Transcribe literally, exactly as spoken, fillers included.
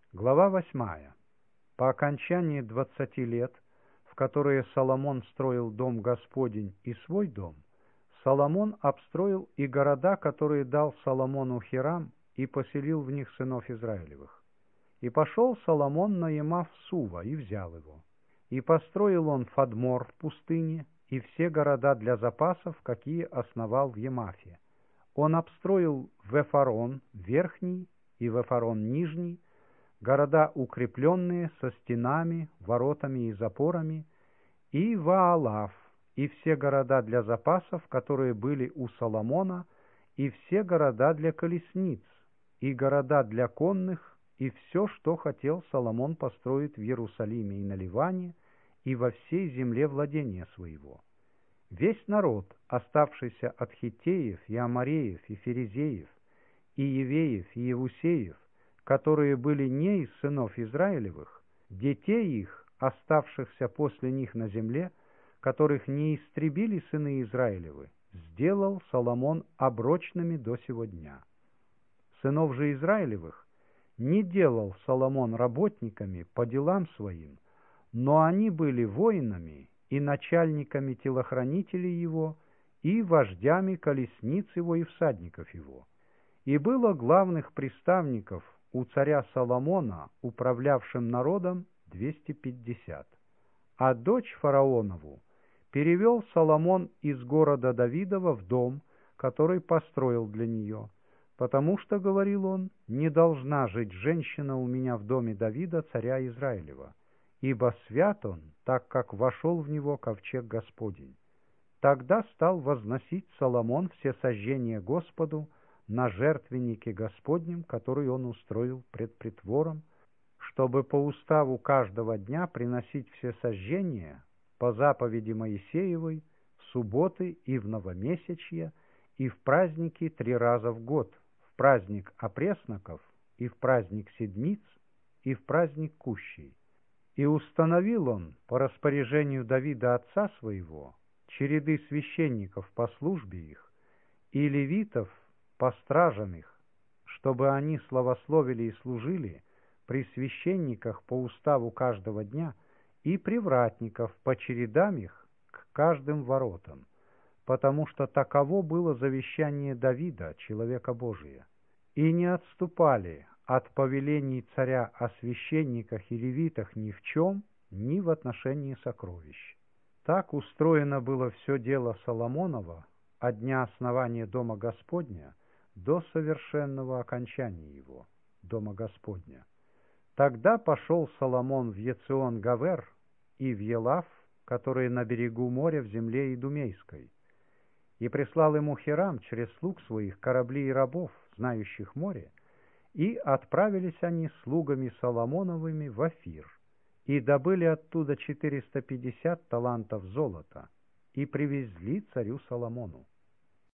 Глава восьмая. По окончании двадцати лет, в которые Соломон строил дом Господень и свой дом, Соломон обстроил и города, которые дал Соломону Хирам, и поселил в них сынов Израилевых. И пошел Соломон на Емав Сува и взял его. И построил он Фадмор в пустыне и все города для запасов, какие основал в Емафе. Он обстроил Вефарон верхний и Вефарон нижний, города укрепленные со стенами, воротами и запорами, и Ваалав, и все города для запасов, которые были у Соломона, и все города для колесниц, и города для конных, и все, что хотел Соломон построить в Иерусалиме и на Ливане, и во всей земле владения своего. Весь народ, оставшийся от Хиттеев, и Амореев, и Ферезеев, и Евеев, и Евусеев, которые были не из сынов Израилевых, детей их, оставшихся после них на земле, которых не истребили сыны Израилевы, сделал Соломон оброчными до сего дня. Сынов же Израилевых не делал Соломон работниками по делам своим, но они были воинами и начальниками телохранителей его, и вождями колесниц его и всадников его. И было главных приставников у царя Соломона, управлявшим народом, двести пятьдесят. А дочь фараонову перевел Соломон из города Давидова в дом, который построил для нее, потому что, говорил он, не должна жить женщина у меня в доме Давида, царя Израилева, ибо свят он, так как вошел в него ковчег Господень. Тогда стал возносить Соломон все сожжения Господу на жертвеннике Господнем, который он устроил пред притвором, чтобы по уставу каждого дня приносить все сожжения по заповеди Моисеевой в субботы и в новомесячье, и в праздники три раза в год, в праздник опресноков, и в праздник седмиц, и в праздник кущей. И установил он по распоряжению Давида отца своего череды священников по службе их и левитов по стражам их, чтобы они славословили и служили при священниках по уставу каждого дня, и привратников по чередам их к каждым воротам, потому что таково было завещание Давида, человека Божия. И не отступали от повелений царя о священниках и левитах ни в чем, ни в отношении сокровищ. Так устроено было все дело Соломонова от дня основания Дома Господня до совершенного окончания его, Дома Господня. Тогда пошел Соломон в Ецион-Гавер и в Елав, которые на берегу моря в земле Идумейской, и прислал ему Хирам через слуг своих корабли и рабов, знающих море, и отправились они слугами Соломоновыми в Офир, и добыли оттуда четыреста пятьдесят талантов золота, и привезли царю Соломону.